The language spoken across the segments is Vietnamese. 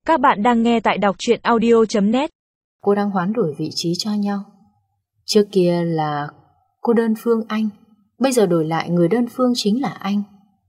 Các bạn đang nghe tại đọc truyện audio.net. Cô đang hoán đổi vị trí cho nhau. Trước kia là cô đơn phương anh, bây giờ đổi lại người đơn phương chính là anh.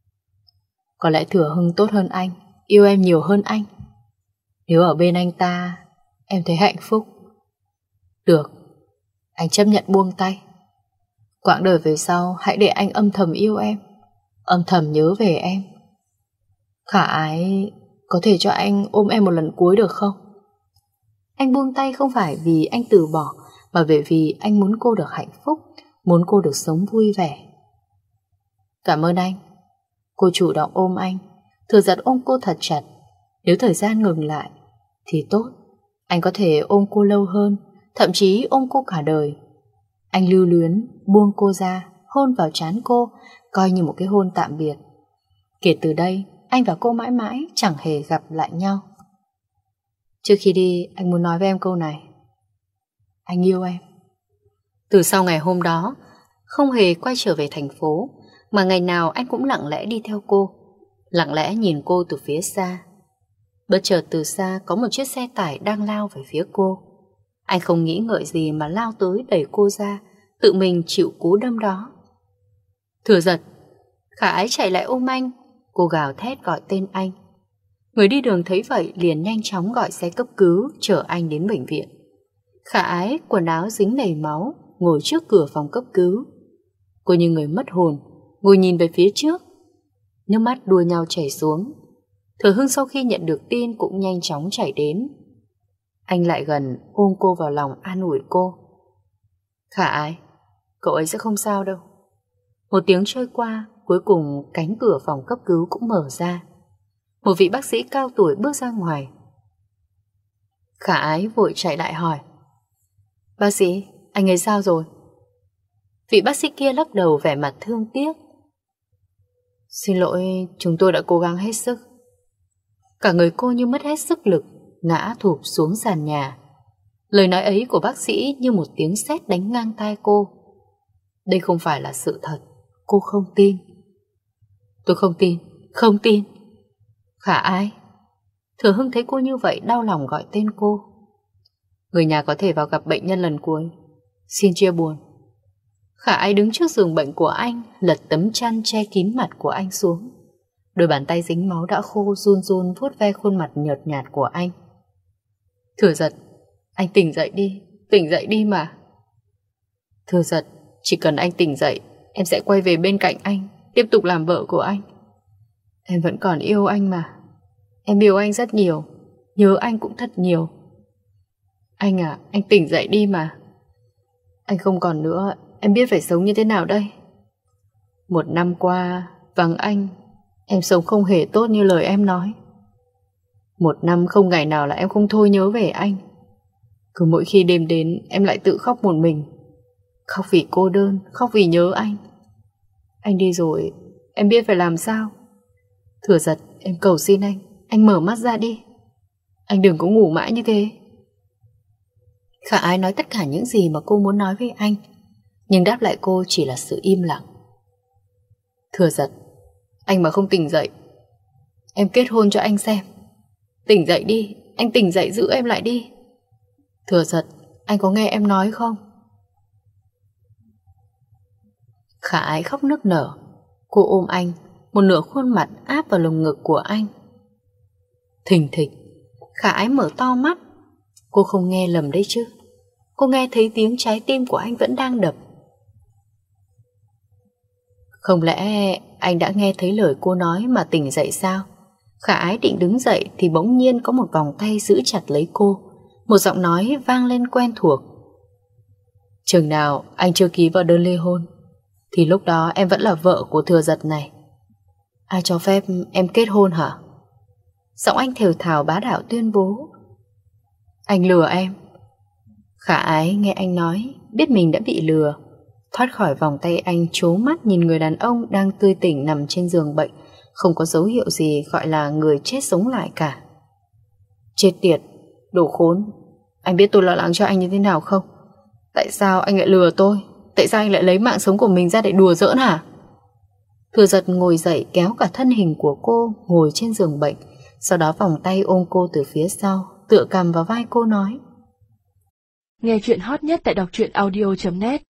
Có lẽ Thừa Hưng tốt hơn anh, yêu em nhiều hơn anh. Nếu ở bên anh ta, em thấy hạnh phúc. Được, anh chấp nhận buông tay. Quãng đời về sau, hãy để anh âm thầm yêu em, âm thầm nhớ về em. Khả Ái, có thể cho anh ôm em một lần cuối được không? Anh buông tay không phải vì anh từ bỏ, mà vì anh muốn cô được hạnh phúc, muốn cô được sống vui vẻ. Cảm ơn anh. Cô chủ động ôm anh, Thừa Giật ôm cô thật chặt. Nếu thời gian ngừng lại thì tốt, anh có thể ôm cô lâu hơn, thậm chí ôm cô cả đời. Anh lưu luyến buông cô ra, hôn vào trán cô, coi như một cái hôn tạm biệt. Kể từ đây, anh và cô mãi mãi chẳng hề gặp lại nhau. Trước khi đi, anh muốn nói với em câu này. Anh yêu em. Từ sau ngày hôm đó, không hề quay trở về thành phố, mà ngày nào anh cũng lặng lẽ đi theo cô, lặng lẽ nhìn cô từ phía xa. Bất chợt từ xa có một chiếc xe tải đang lao về phía cô. Anh không nghĩ ngợi gì mà lao tới đẩy cô ra, tự mình chịu cú đâm đó. Thừa Giật. Khả Ái chạy lại ôm anh. Cô gào thét gọi tên anh. Người đi đường thấy vậy liền nhanh chóng gọi xe cấp cứu chở anh đến bệnh viện. Khả Ái quần áo dính đầy máu, ngồi trước cửa phòng cấp cứu. Cô như người mất hồn, ngồi nhìn về phía trước, nước mắt đua nhau chảy xuống. Thừa Hưng sau khi nhận được tin cũng nhanh chóng chạy đến. Anh lại gần ôm cô vào lòng an ủi cô. Khả Ái, cậu ấy sẽ không sao đâu. Một tiếng trôi qua, cuối cùng cánh cửa phòng cấp cứu cũng mở ra. Một vị bác sĩ cao tuổi bước ra ngoài. Khả Ái vội chạy lại hỏi. Bác sĩ, anh ấy sao rồi? Vị bác sĩ kia lắc đầu vẻ mặt thương tiếc. Xin lỗi, chúng tôi đã cố gắng hết sức. Cả người cô như mất hết sức lực, ngã thụp xuống sàn nhà. Lời nói ấy của bác sĩ như một tiếng sét đánh ngang tai cô. Đây không phải là sự thật. Cô không tin. Tôi không tin, không tin. Khả Ái. Thừa Hưng thấy cô như vậy đau lòng gọi tên cô. Người nhà có thể vào gặp bệnh nhân lần cuối. Xin chia buồn. Khả Ái đứng trước giường bệnh của anh, lật tấm chăn che kín mặt của anh xuống. Đôi bàn tay dính máu đã khô run run vuốt ve khuôn mặt nhợt nhạt của anh. Thừa Giật, anh tỉnh dậy đi mà. Thừa Giật, chỉ cần anh tỉnh dậy, em sẽ quay về bên cạnh anh, tiếp tục làm vợ của anh. Em vẫn còn yêu anh mà. Em yêu anh rất nhiều, nhớ anh cũng thật nhiều. Anh à, anh tỉnh dậy đi mà. Anh không còn nữa, em biết phải sống như thế nào đây. Một năm qua, vắng anh, em sống không hề tốt như lời em nói. Một năm không ngày nào là em không thôi nhớ về anh. Cứ mỗi khi đêm đến, em lại tự khóc một mình. Khóc vì cô đơn, khóc vì nhớ anh. Anh đi rồi, em biết phải làm sao. Thừa Giật, em cầu xin anh mở mắt ra đi. Anh đừng có ngủ mãi như thế. Khả Ái nói tất cả những gì mà cô muốn nói với anh, nhưng đáp lại cô chỉ là sự im lặng. Thừa Giật, anh mà không tỉnh dậy, em kết hôn cho anh xem. Tỉnh dậy đi, anh tỉnh dậy giữ em lại đi. Thừa Giật, anh có nghe em nói không? Khả Ái khóc nức nở. Cô ôm anh, một nửa khuôn mặt áp vào lồng ngực của anh. Thình thịch. Khả Ái mở to mắt. Cô không nghe lầm đấy chứ. Cô nghe thấy tiếng trái tim của anh vẫn đang đập. Không lẽ anh đã nghe thấy lời cô nói mà tỉnh dậy sao? Khả Ái định đứng dậy thì bỗng nhiên có một vòng tay giữ chặt lấy cô. Một giọng nói vang lên quen thuộc. Chừng nào anh chưa ký vào đơn ly hôn thì lúc đó em vẫn là vợ của Thừa Giật này. Ai cho phép em kết hôn hả? Giọng anh thều thào bá đạo tuyên bố. Anh lừa em. Khả Ái nghe anh nói, biết mình đã bị lừa, thoát khỏi vòng tay anh, trố mắt nhìn người đàn ông đang tươi tỉnh nằm trên giường bệnh, không có dấu hiệu gì gọi là người chết sống lại cả. Chết tiệt, đồ khốn. Anh biết tôi lo lắng cho anh như thế nào không? Tại sao anh lại lừa tôi? Tại sao anh lại lấy mạng sống của mình ra để đùa giỡn hả? Thừa Giật ngồi dậy kéo cả thân hình của cô ngồi trên giường bệnh, sau đó vòng tay ôm cô từ phía sau, tựa cằm vào vai cô nói. Nghe chuyện hot nhất tại đọc truyện audio.net